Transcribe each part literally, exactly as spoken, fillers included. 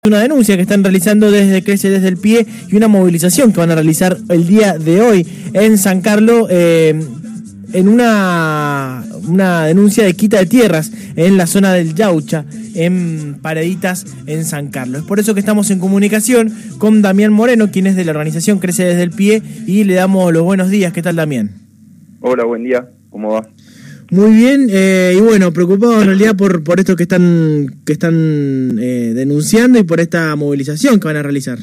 Una denuncia que están realizando desde Crece Desde el Pie y una movilización que van a realizar el día de hoy en San Carlos eh, en una, una denuncia de quita de tierras en la zona del Yaucha, en Pareditas, en San Carlos. Es por eso que estamos en comunicación con Damián Moreno, quien es de la organización Crece Desde el Pie, y le damos los buenos días. ¿Qué tal, Damián? Hola, buen día. ¿Cómo va? Muy bien, eh, y bueno, preocupados en realidad por, por esto que están que están eh, denunciando y por esta movilización que van a realizar.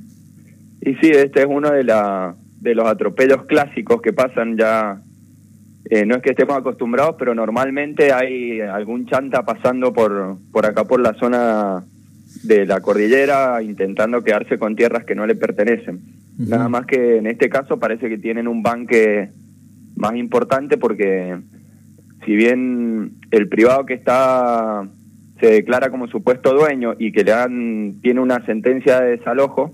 Y sí, este es uno de, la, de los atropellos clásicos que pasan ya, eh, no es que estemos acostumbrados, pero normalmente hay algún chanta pasando por, por acá por la zona de la cordillera intentando quedarse con tierras que no le pertenecen. Uh-huh. Nada más que en este caso parece que tienen un banque más importante porque... Si bien el privado que está se declara como supuesto dueño y que le dan tiene una sentencia de desalojo,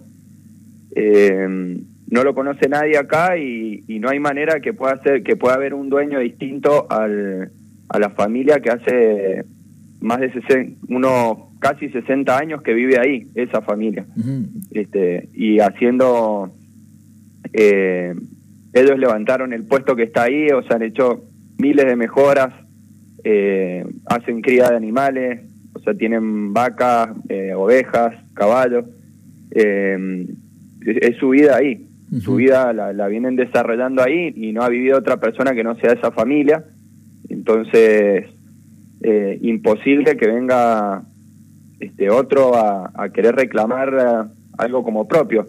eh, no lo conoce nadie acá y, y no hay manera que pueda ser que pueda haber un dueño distinto al, a la familia que hace más de sesenta, unos casi sesenta años que vive ahí, esa familia. Uh-huh. este y haciendo eh, ellos levantaron el puesto que está ahí, o sea, han hecho miles de mejoras, eh, hacen cría de animales, o sea, tienen vacas, eh, ovejas, caballos, eh, es, es su vida ahí, uh-huh. Su vida la, la vienen desarrollando ahí y no ha vivido otra persona que no sea esa familia, entonces eh, imposible que venga este otro a, a querer reclamar uh, algo como propio.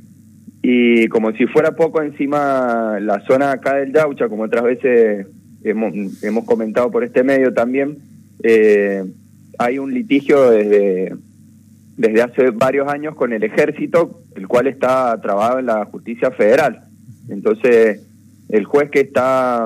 Y como si fuera poco encima la zona acá del Yaucha, como otras veces hemos, hemos comentado por este medio también, eh, hay un litigio desde, desde hace varios años con el ejército, el cual está trabado en la justicia federal. Entonces, el juez que está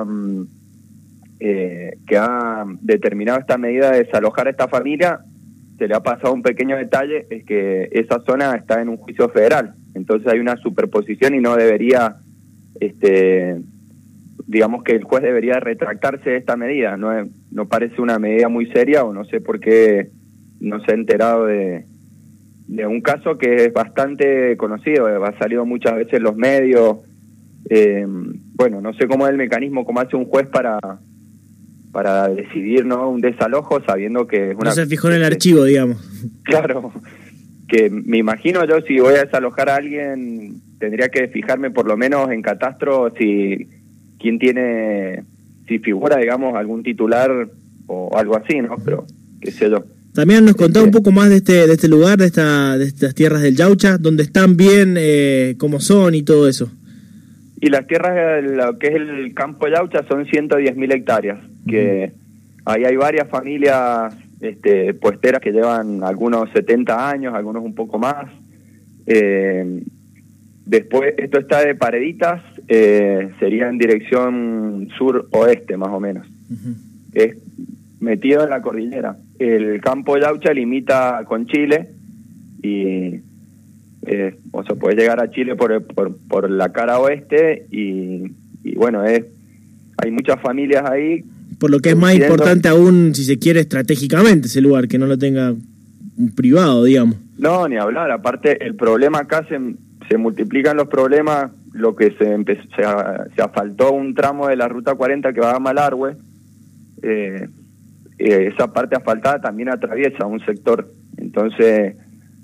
eh, que ha determinado esta medida de desalojar a esta familia, se le ha pasado un pequeño detalle, es que esa zona está en un juicio federal. Entonces hay una superposición y no debería, este, digamos que el juez debería retractarse de esta medida. No, es, no parece una medida muy seria o no sé por qué no se ha enterado de, de un caso que es bastante conocido, ha salido muchas veces en los medios. Eh, bueno, no sé cómo es el mecanismo, cómo hace un juez para para decidir, ¿no?, un desalojo sabiendo que es una... No se fijó en el archivo, digamos. Claro, que me imagino yo si voy a desalojar a alguien tendría que fijarme por lo menos en catastro si quién tiene, si figura, digamos, algún titular o algo así, ¿no? Pero qué sé yo. También nos contaba un poco más de este de este lugar, de esta de estas tierras del Yaucha, donde están bien, eh, cómo son y todo eso. Y las tierras, lo que es el campo Yaucha, son ciento diez mil hectáreas, que uh-huh. Ahí hay varias familias este, puesteras que llevan algunos setenta años, algunos un poco más. Eh, después, esto está de Pareditas, eh, sería en dirección sur-oeste, más o menos. Uh-huh. Es metido en la cordillera. El campo Yaucha limita con Chile y... Eh, o sea, puede llegar a Chile por, por, por la cara oeste y, y bueno, es hay muchas familias ahí. Por lo que es más importante aún, si se quiere, estratégicamente ese lugar, que no lo tenga un privado, digamos. No, ni hablar. Aparte, el problema acá se, se multiplican los problemas. Lo que se empezó, se, se asfaltó un tramo de la ruta cuarenta que va a Malargüe. Eh, eh, esa parte asfaltada también atraviesa un sector. Entonces...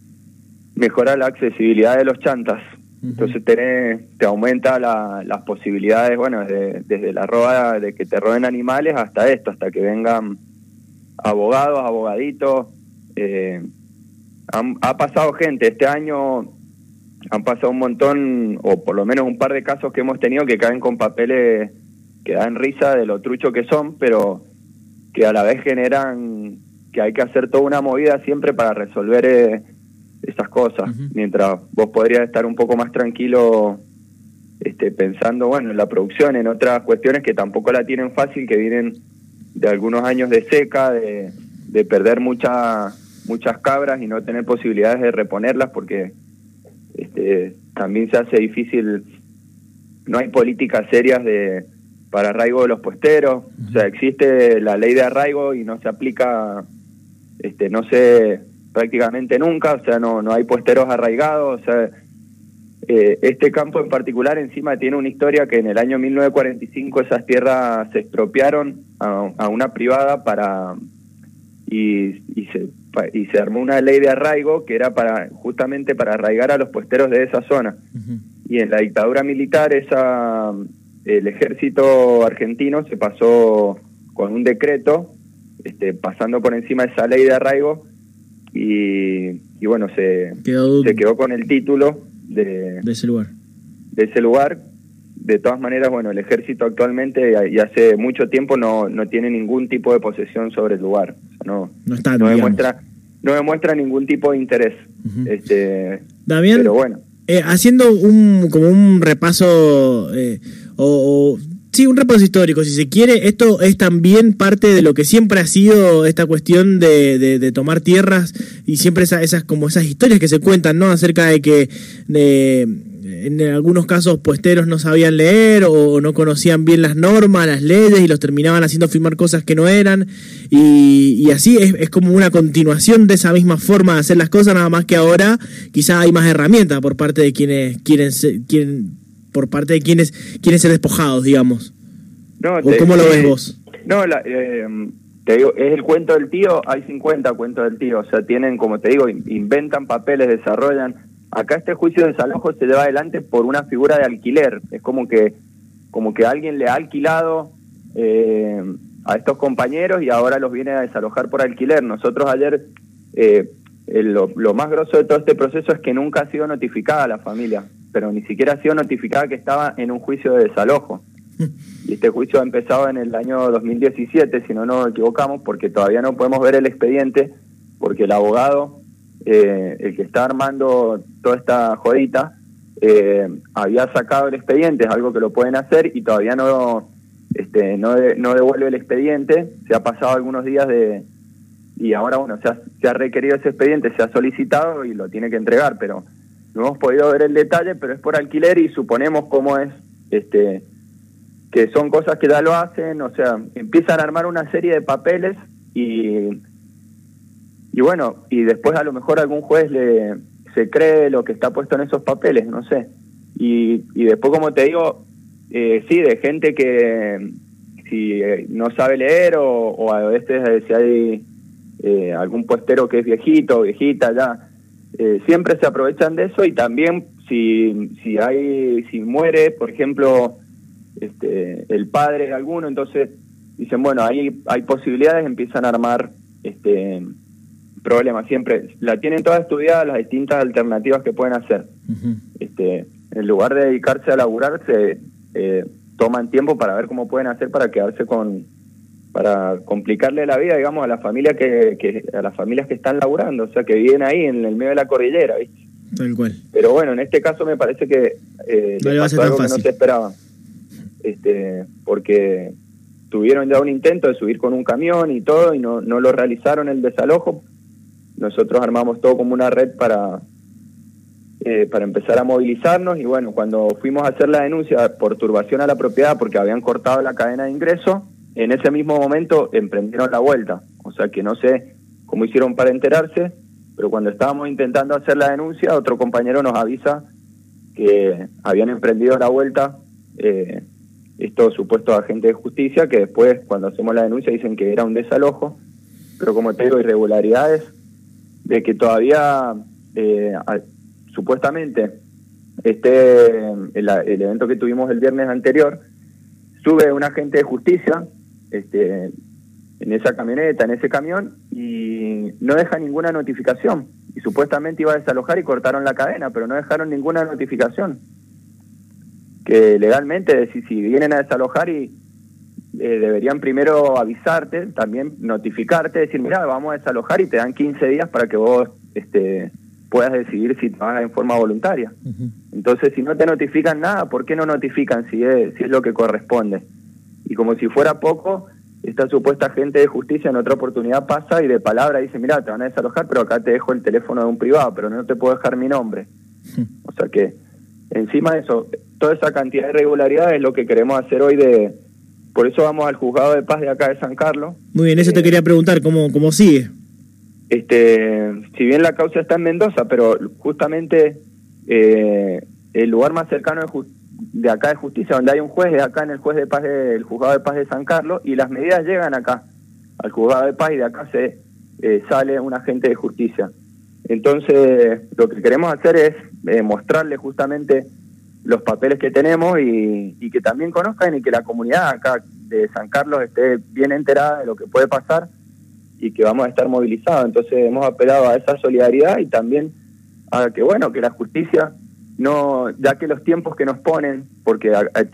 mejora la accesibilidad de los chantas, uh-huh. Entonces tenés, te aumenta la, las posibilidades, bueno, de, desde la roba, de que te roben animales hasta esto, hasta que vengan abogados, abogaditos. Eh, han, ha pasado gente, este año han pasado un montón, o por lo menos un par de casos que hemos tenido que caen con papeles que dan risa de lo trucho que son, pero que a la vez generan que hay que hacer toda una movida siempre para resolver... Eh, esas cosas, uh-huh. Mientras vos podrías estar un poco más tranquilo este, pensando, bueno, en la producción, en otras cuestiones que tampoco la tienen fácil, que vienen de algunos años de seca, de, de perder mucha, muchas cabras y no tener posibilidades de reponerlas porque este, también se hace difícil, no hay políticas serias de para arraigo de los puesteros, uh-huh. O sea, existe la ley de arraigo y no se aplica, este, no sé... prácticamente nunca, o sea, no, no hay puesteros arraigados, o sea, eh, este campo en particular encima tiene una historia que en el año mil novecientos cuarenta y cinco esas tierras se expropiaron a, a una privada para y, y, se, y se armó una ley de arraigo que era para justamente para arraigar a los puesteros de esa zona. Uh-huh. Y en la dictadura militar esa el ejército argentino se pasó con un decreto este, pasando por encima de esa ley de arraigo y, y bueno, se quedó, se quedó con el título de, de ese lugar. De ese lugar. De todas maneras, bueno, el ejército actualmente y hace mucho tiempo no, no tiene ningún tipo de posesión sobre el lugar. O sea, no, no, está, no demuestra, no demuestra ningún tipo de interés. Uh-huh. Este, Damián, pero bueno. Eh, haciendo un como un repaso eh, o, o sí, un repaso histórico, si se quiere, esto es también parte de lo que siempre ha sido esta cuestión de, de, de tomar tierras y siempre esa, esas como esas historias que se cuentan, ¿no? Acerca de que de, en algunos casos puesteros no sabían leer o no conocían bien las normas, las leyes y los terminaban haciendo firmar cosas que no eran y, y así es, es como una continuación de esa misma forma de hacer las cosas, nada más que ahora quizá hay más herramientas por parte de quienes quieren ser, quieren por parte de quienes quieren ser despojados, digamos. No, te, ¿O cómo lo ves vos? No, la, eh, te digo, es el cuento del tío, hay cincuenta cuentos del tío, o sea, tienen, como te digo, inventan papeles, desarrollan. Acá este juicio de desalojo se lleva adelante por una figura de alquiler, es como que como que alguien le ha alquilado eh, a estos compañeros y ahora los viene a desalojar por alquiler. Nosotros ayer, eh, el, lo, lo más grosso de todo este proceso es que nunca ha sido notificada a la familia, pero ni siquiera ha sido notificada que estaba en un juicio de desalojo. Y este juicio ha empezado en el año dos mil diecisiete, si no nos equivocamos, porque todavía no podemos ver el expediente, porque el abogado, eh, el que está armando toda esta jodita, eh, había sacado el expediente, es algo que lo pueden hacer, y todavía no este no, de, no devuelve el expediente. Se ha pasado algunos días de y ahora, bueno, se ha, se ha requerido ese expediente, se ha solicitado y lo tiene que entregar, pero no hemos podido ver el detalle, pero es por alquiler y suponemos cómo es, este que son cosas que ya lo hacen, o sea, empiezan a armar una serie de papeles y y bueno, y después a lo mejor algún juez le se cree lo que está puesto en esos papeles, no sé. Y, y después, como te digo, eh, sí, de gente que si eh, no sabe leer o, o a veces eh, si hay eh, algún puestero que es viejito o viejita ya, eh, siempre se aprovechan de eso. Y también si si hay si muere, por ejemplo, este el padre de alguno, entonces dicen, bueno, ahí hay posibilidades, empiezan a armar este problemas. Siempre la tienen todas estudiadas las distintas alternativas que pueden hacer. Uh-huh. este en lugar de dedicarse a laburar, se eh, toman tiempo para ver cómo pueden hacer para quedarse con para complicarle la vida, digamos, a la familia que, que a las familias que están laburando, o sea, que viven ahí en el medio de la cordillera, ¿viste? Tal cual. Pero bueno, en este caso me parece que eh, no le pasó algo que no se esperaba, este porque tuvieron ya un intento de subir con un camión y todo y no no lo realizaron el desalojo. Nosotros armamos todo como una red para eh, para empezar a movilizarnos y bueno, cuando fuimos a hacer la denuncia por turbación a la propiedad porque habían cortado la cadena de ingreso, en ese mismo momento emprendieron la vuelta. O sea que no sé cómo hicieron para enterarse, pero cuando estábamos intentando hacer la denuncia, otro compañero nos avisa que habían emprendido la vuelta eh, estos supuestos agentes de justicia, que después cuando hacemos la denuncia dicen que era un desalojo, pero como te digo, irregularidades de que todavía eh, a, supuestamente este el, el evento que tuvimos el viernes anterior, sube un agente de justicia este en esa camioneta, en ese camión, y no deja ninguna notificación, y supuestamente iba a desalojar y cortaron la cadena, pero no dejaron ninguna notificación, que legalmente si, si vienen a desalojar y Eh, deberían primero avisarte, también notificarte, decir, mira, vamos a desalojar, y te dan quince días para que vos este, puedas decidir si te vas en forma voluntaria. Uh-huh. Entonces, si no te notifican nada, ¿por qué no notifican si es, si es lo que corresponde? Y como si fuera poco, esta supuesta agente de justicia en otra oportunidad pasa y de palabra dice, mira, te van a desalojar, pero acá te dejo el teléfono de un privado, pero no te puedo dejar mi nombre. Uh-huh. O sea que, encima de eso, toda esa cantidad de irregularidades es lo que queremos hacer hoy de... Por eso vamos al juzgado de paz de acá de San Carlos. Muy bien, eso eh, te quería preguntar, ¿cómo, cómo sigue? Este, si bien la causa está en Mendoza, pero justamente eh, el lugar más cercano de, de acá de justicia, donde hay un juez, es acá en el juez de paz de, el juzgado de paz de San Carlos, y las medidas llegan acá, al juzgado de paz, y de acá se eh, sale un agente de justicia. Entonces, lo que queremos hacer es eh, mostrarle justamente los papeles que tenemos y, y que también conozcan y que la comunidad acá de San Carlos esté bien enterada de lo que puede pasar y que vamos a estar movilizados. Entonces hemos apelado a esa solidaridad y también a que, bueno, que la justicia no, ya que los tiempos que nos ponen, porque a, a